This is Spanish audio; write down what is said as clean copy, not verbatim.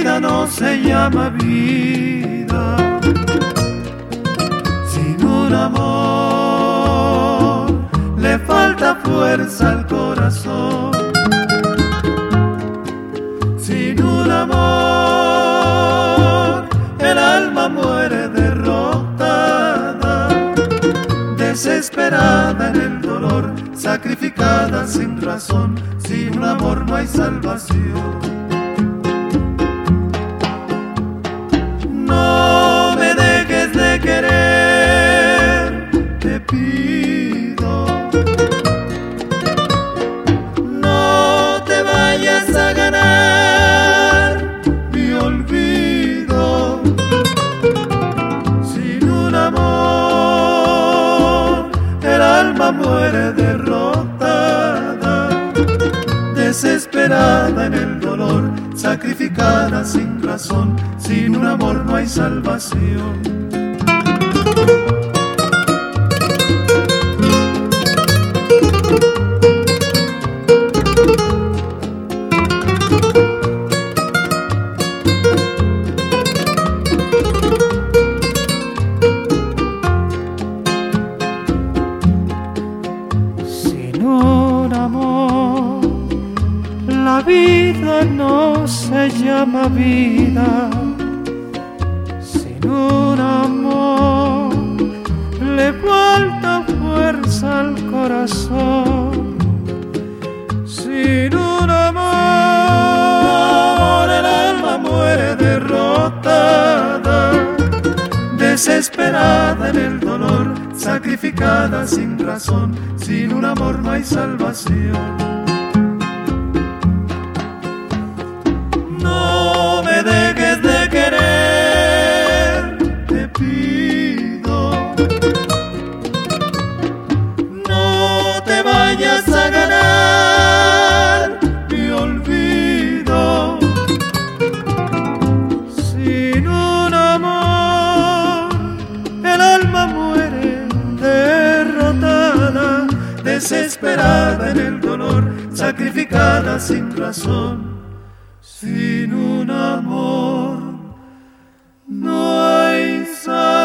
vida no se llama vida sin un amor. Le falta fuerza al corazón. Sin un amor, el alma muere derrotada, desesperada en el dolor, sacrificada sin razón. Sin un amor no hay salvación. No me dejes de querer, te pido. No te vayas a ganar mi olvido. Sin un amor, el alma muere derrotada, desesperada en el dolor, sacrificada sin razón. Sin un amor no hay salvación. Sin un amor, la vida no se llama vida. Sin un amor, le falta fuerza al corazón. Sin un amor, el alma muere derrotada, desesperada en el dolor, sacrificada sin razón. Sin un amor no hay salvación. No me dejes de querer, te pido. No te vayas a ganar mi olvido. Sin un amor, el alma muere derrotada, desesperada en el dolor, sacrificada sin razón. Sin un amor no hay salvación.